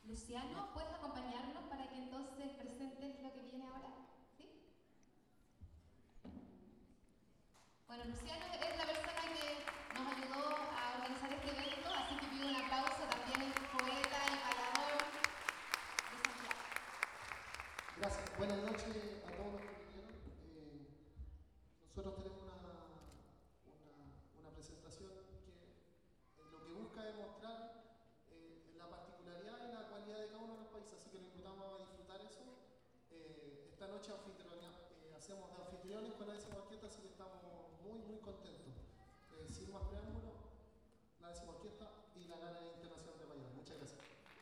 Luciano, ¿puedes acompañarnos para que entonces presentes lo que viene ahora? ¿Sí? Bueno, Luciano es la persona que nos ayudó a organizar este evento, así que pido un aplauso. También es poeta y bailador de Santiago. Gracias. Buenas noches a todos los que vinieron. Nosotros tenemos una presentación que lo que busca es mostrar la particularidad y la cualidad de cada uno de los países, así que nos invitamos a disfrutar eso. Esta noche hacemos de anfitriones con la décima orquesta, así que estamos muy contentos. Sin más preámbulo, la décima orquesta y la Gana Internacional de Miami. Muchas gracias.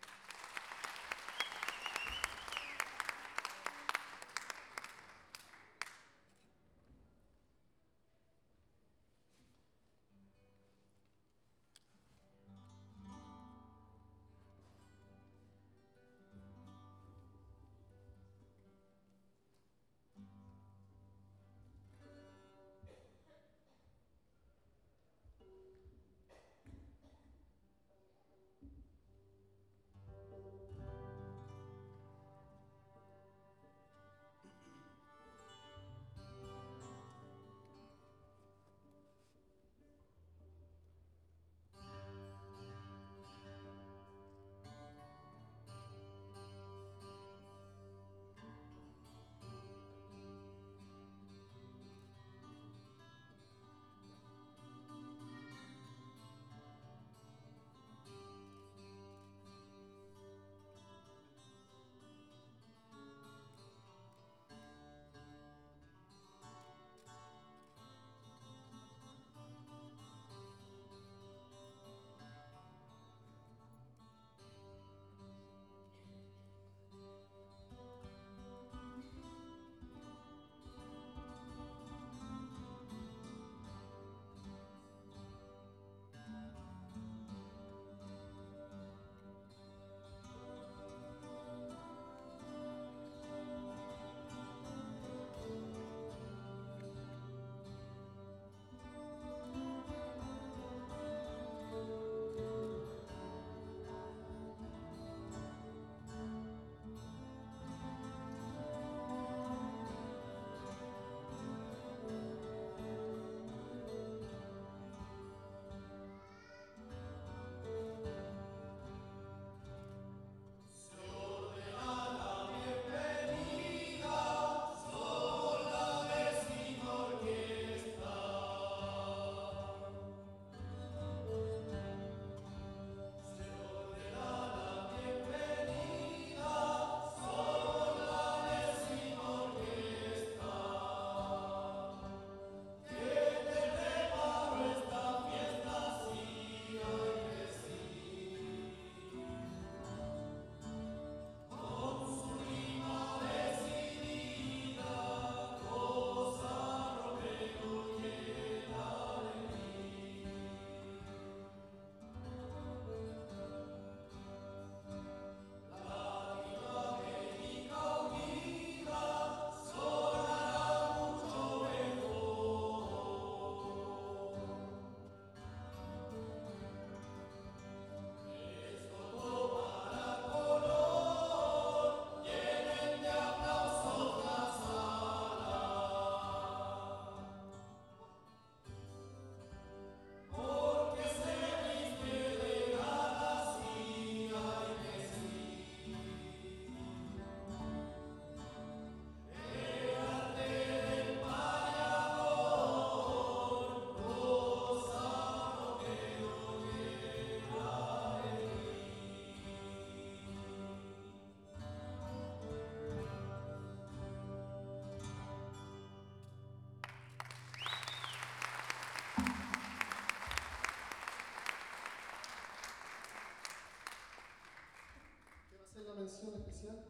Hacer la mención especial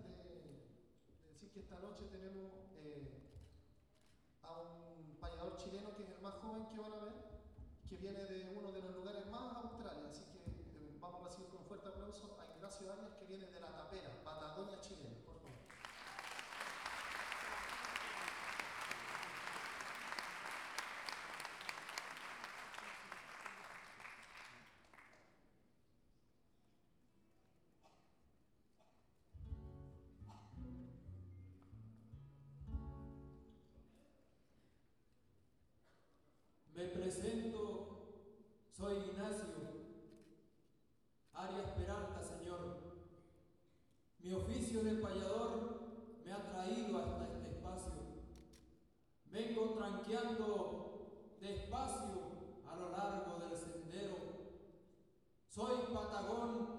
de decir que esta noche tenemos a un payador chileno que es el más joven que van a ver, que viene de uno de los lugares más australes, así que vamos a recibir con un fuerte aplauso a Ignacio Arias, que viene de La Tapera, Patagonia chilena, por favor. Me presento, soy Ignacio Arias Peralta, Señor. Mi oficio de payador me ha traído hasta este espacio. Vengo tranqueando despacio a lo largo del sendero. Soy patagón